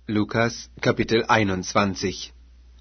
Lukas, Kapitel 21.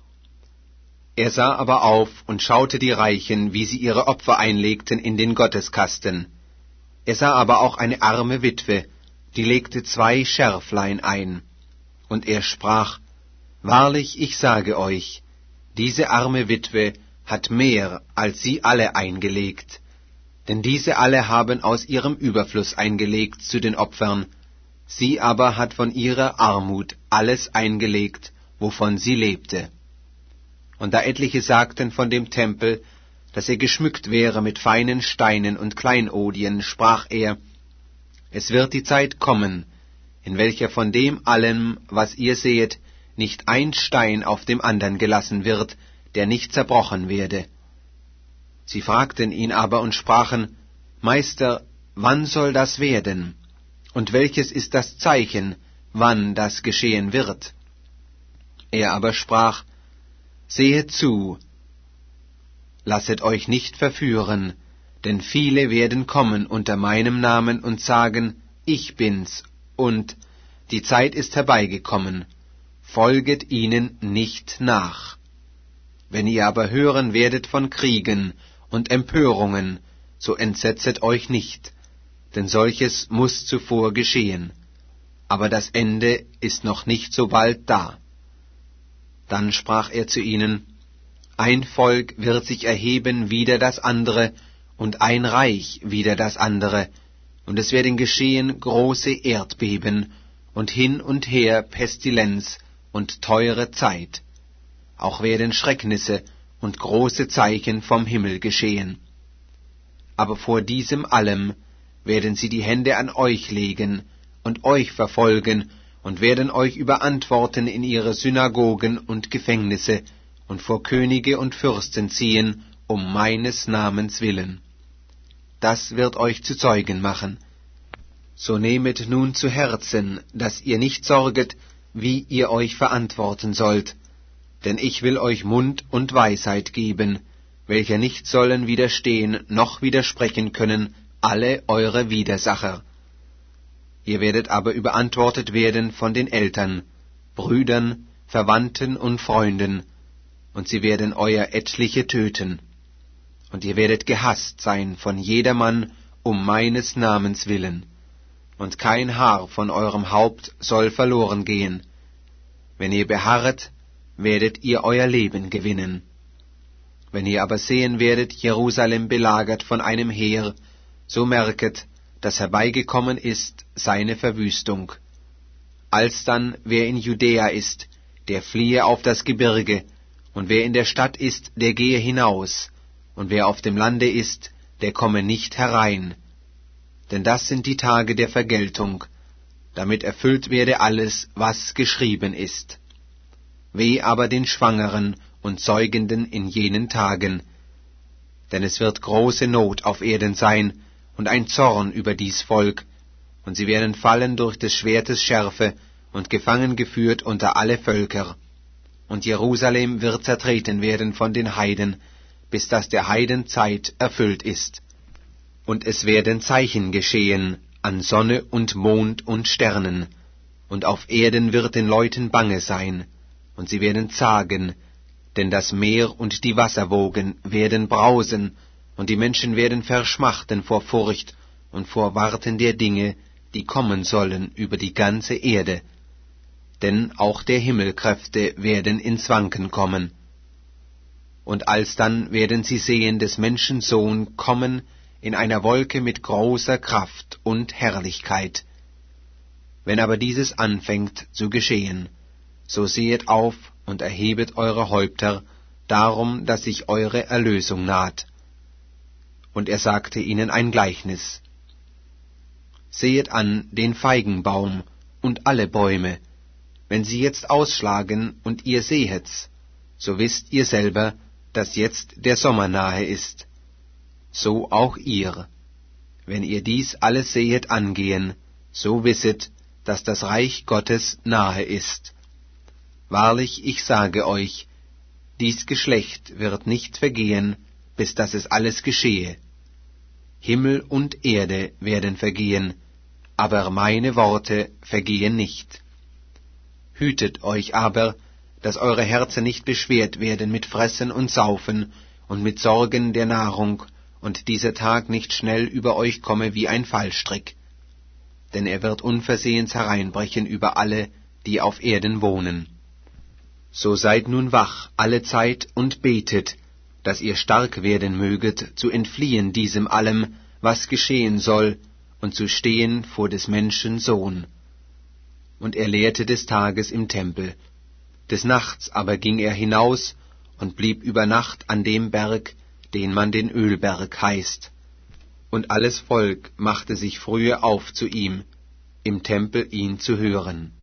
Er sah aber auf und schaute die Reichen, wie sie ihre Opfer einlegten in den Gotteskasten. Er sah aber auch eine arme Witwe, die legte 2 Scherflein ein. Und er sprach, Wahrlich, ich sage euch, diese arme Witwe hat mehr als sie alle eingelegt. Denn diese alle haben aus ihrem Überfluss eingelegt zu den Opfern, sie aber hat von ihrer Armut alles eingelegt, wovon sie lebte. Und da etliche sagten von dem Tempel, dass er geschmückt wäre mit feinen Steinen und Kleinodien, sprach er, Es wird die Zeit kommen, in welcher von dem allem, was ihr sehet, nicht ein Stein auf dem andern gelassen wird, der nicht zerbrochen werde. Sie fragten ihn aber und sprachen, Meister, wann soll das werden? Und welches ist das Zeichen, wann das geschehen wird? Er aber sprach, Sehet zu, lasset euch nicht verführen, denn viele werden kommen unter meinem Namen und sagen, Ich bin's, und die Zeit ist herbeigekommen, folget ihnen nicht nach. Wenn ihr aber hören werdet von Kriegen und Empörungen, so entsetzet euch nicht, denn solches muß zuvor geschehen, aber das Ende ist noch nicht so bald da. Dann sprach er zu ihnen, Ein Volk wird sich erheben wider das andere, und ein Reich wider das andere, und es werden geschehen große Erdbeben, und hin und her Pestilenz und teure Zeit. Auch werden Schrecknisse und große Zeichen vom Himmel geschehen. Aber vor diesem allem werden sie die Hände an euch legen und euch verfolgen und werden euch überantworten in ihre Synagogen und Gefängnisse und vor Könige und Fürsten ziehen, um meines Namens willen. Das wird euch zu Zeugen machen. So nehmet nun zu Herzen, dass ihr nicht sorget, wie ihr euch verantworten sollt, denn ich will euch Mund und Weisheit geben, welcher nicht sollen widerstehen noch widersprechen können alle eure Widersacher. Ihr werdet aber überantwortet werden von den Eltern, Brüdern, Verwandten und Freunden, und sie werden euer etliche töten. Und ihr werdet gehasst sein von jedermann um meines Namens willen, und kein Haar von eurem Haupt soll verloren gehen. Wenn ihr beharret, werdet ihr euer Leben gewinnen. Wenn ihr aber sehen werdet Jerusalem belagert von einem Heer, so merket, dass herbeigekommen ist seine Verwüstung. Alsdann, wer in Judäa ist, der fliehe auf das Gebirge, und wer in der Stadt ist, der gehe hinaus, und wer auf dem Lande ist, der komme nicht herein. Denn das sind die Tage der Vergeltung, damit erfüllt werde alles, was geschrieben ist. Weh aber den Schwangeren und Säugenden in jenen Tagen, denn es wird große Not auf Erden sein, und ein Zorn über dies Volk, und sie werden fallen durch des Schwertes Schärfe und gefangen geführt unter alle Völker. Und Jerusalem wird zertreten werden von den Heiden, bis dass der Heiden Zeit erfüllt ist. Und es werden Zeichen geschehen an Sonne und Mond und Sternen, und auf Erden wird den Leuten bange sein, und sie werden zagen, denn das Meer und die Wasserwogen werden brausen, und die Menschen werden verschmachten vor Furcht und vor Warten der Dinge, die kommen sollen über die ganze Erde. Denn auch der Himmelkräfte werden ins Wanken kommen. Und alsdann werden sie sehen des Menschen Sohn kommen in einer Wolke mit großer Kraft und Herrlichkeit. Wenn aber dieses anfängt zu geschehen, so sehet auf und erhebet eure Häupter, darum, dass sich eure Erlösung naht. Und er sagte ihnen ein Gleichnis. Sehet an den Feigenbaum und alle Bäume. Wenn sie jetzt ausschlagen und ihr sehet's, so wisst ihr selber, dass jetzt der Sommer nahe ist. So auch ihr. Wenn ihr dies alles sehet angehen, so wisset, dass das Reich Gottes nahe ist. Wahrlich, ich sage euch, dies Geschlecht wird nicht vergehen, bis dass es alles geschehe. Himmel und Erde werden vergehen, aber meine Worte vergehen nicht. Hütet euch aber, dass eure Herzen nicht beschwert werden mit Fressen und Saufen und mit Sorgen der Nahrung, und dieser Tag nicht schnell über euch komme wie ein Fallstrick. Denn er wird unversehens hereinbrechen über alle, die auf Erden wohnen. So seid nun wach alle Zeit und betet, dass ihr stark werden möget, zu entfliehen diesem allem, was geschehen soll, und zu stehen vor des Menschen Sohn. Und er lehrte des Tages im Tempel. Des Nachts aber ging er hinaus und blieb über Nacht an dem Berg, den man den Ölberg heißt. Und alles Volk machte sich frühe auf zu ihm, im Tempel ihn zu hören.